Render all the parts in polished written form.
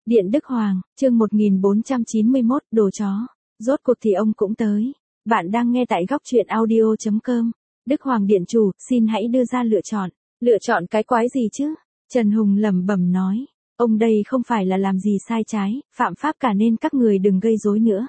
Điện Đức Hoàng, chương 1491, đồ chó. Rốt cuộc thì ông cũng tới. Bạn đang nghe tại góc truyện audio.com. Đức Hoàng điện chủ, xin hãy đưa ra lựa chọn. Lựa chọn cái quái gì chứ? Trần Hùng lẩm bẩm nói. Ông đây không phải là làm gì sai trái, phạm pháp cả nên các người đừng gây rối nữa.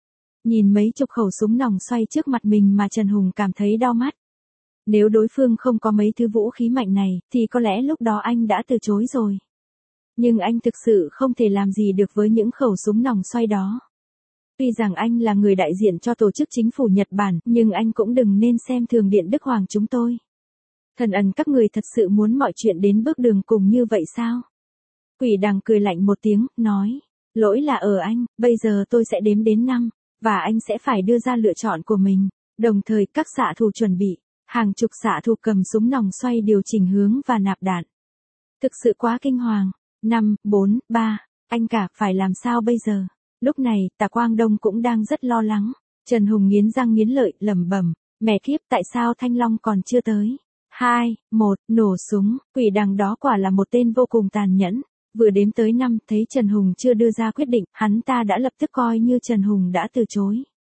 Nhìn mấy chục khẩu súng nòng xoay trước mặt mình mà Trần Hùng cảm thấy đau mắt. Nếu đối phương không có mấy thứ vũ khí mạnh này, thì có lẽ lúc đó anh đã từ chối rồi. Nhưng anh thực sự không thể làm gì được với những khẩu súng nòng xoay đó. Tuy rằng anh là người đại diện cho tổ chức chính phủ Nhật Bản, nhưng anh cũng đừng nên xem thường Điện Đức Hoàng chúng tôi. Thần ẩn các người thật sự muốn mọi chuyện đến bước đường cùng như vậy sao? Quỷ đằng cười lạnh một tiếng, nói. Lỗi là ở anh, bây giờ tôi sẽ đếm đến 5, và anh sẽ phải đưa ra lựa chọn của mình. Đồng thời các xạ thủ chuẩn bị, hàng chục xạ thủ cầm súng nòng xoay điều chỉnh hướng và nạp đạn. Thực sự quá kinh hoàng. 5, 4, 3, anh cả phải làm sao bây giờ? Lúc này, Tả Quang Đông cũng đang rất lo lắng. Trần Hùng nghiến răng nghiến lợi, lẩm bẩm, mẹ kiếp tại sao Thanh Long còn chưa tới? 2, 1, nổ súng, quỷ đằng đó quả là một tên vô cùng tàn nhẫn. Vừa đếm tới 5, thấy Trần Hùng chưa đưa ra quyết định, hắn ta đã lập tức coi như Trần Hùng đã từ chối.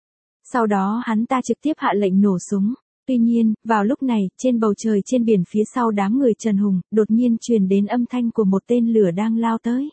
Sau đó hắn ta trực tiếp hạ lệnh nổ súng. Tuy nhiên, vào lúc này, trên bầu trời trên biển phía sau đám người Trần Hùng, đột nhiên truyền đến âm thanh của một tên lửa đang lao tới.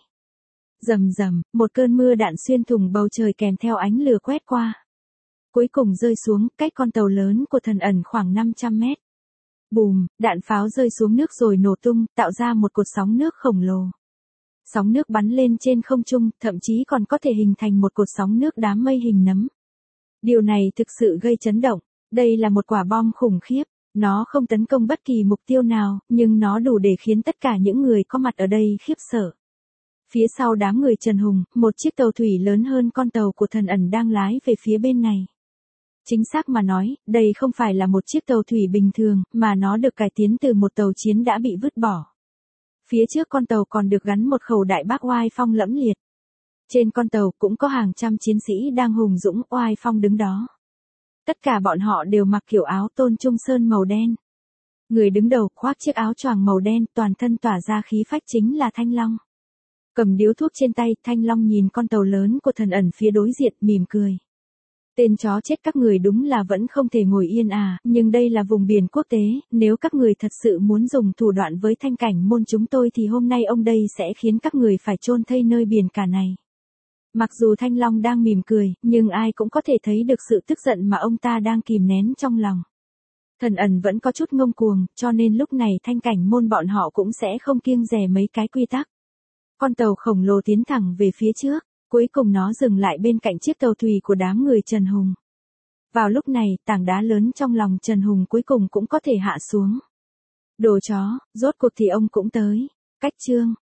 Rầm rầm, một cơn mưa đạn xuyên thủng bầu trời kèm theo ánh lửa quét qua. Cuối cùng rơi xuống, cách con tàu lớn của thần ẩn khoảng 500 mét. Bùm, đạn pháo rơi xuống nước rồi nổ tung, tạo ra một cột sóng nước khổng lồ. Sóng nước bắn lên trên không trung, thậm chí còn có thể hình thành một cột sóng nước đám mây hình nấm. Điều này thực sự gây chấn động. Đây là một quả bom khủng khiếp, nó không tấn công bất kỳ mục tiêu nào, nhưng nó đủ để khiến tất cả những người có mặt ở đây khiếp sợ. Phía sau đám người Trần Hùng, một chiếc tàu thủy lớn hơn con tàu của thần ẩn đang lái về phía bên này. Chính xác mà nói, đây không phải là một chiếc tàu thủy bình thường, mà nó được cải tiến từ một tàu chiến đã bị vứt bỏ. Phía trước con tàu còn được gắn một khẩu đại bác oai phong lẫm liệt. Trên con tàu cũng có hàng trăm chiến sĩ đang hùng dũng oai phong đứng đó. Tất cả bọn họ đều mặc kiểu áo tôn trung sơn màu đen. Người đứng đầu khoác chiếc áo choàng màu đen, toàn thân tỏa ra khí phách chính là Thanh Long. Cầm điếu thuốc trên tay, Thanh Long nhìn con tàu lớn của thần ẩn phía đối diện, mỉm cười. Tên chó chết các người đúng là vẫn không thể ngồi yên à, nhưng đây là vùng biển quốc tế, nếu các người thật sự muốn dùng thủ đoạn với Thanh Cảnh Môn chúng tôi thì hôm nay ông đây sẽ khiến các người phải chôn thây nơi biển cả này. Mặc dù Thanh Long đang mỉm cười, nhưng ai cũng có thể thấy được sự tức giận mà ông ta đang kìm nén trong lòng. Thần ẩn vẫn có chút ngông cuồng, cho nên lúc này Thanh Cảnh Môn bọn họ cũng sẽ không kiêng dè mấy cái quy tắc. Con tàu khổng lồ tiến thẳng về phía trước, cuối cùng nó dừng lại bên cạnh chiếc tàu thủy của đám người Trần Hùng. Vào lúc này, tảng đá lớn trong lòng Trần Hùng cuối cùng cũng có thể hạ xuống. Đồ chó, rốt cuộc thì ông cũng tới. Cách chương.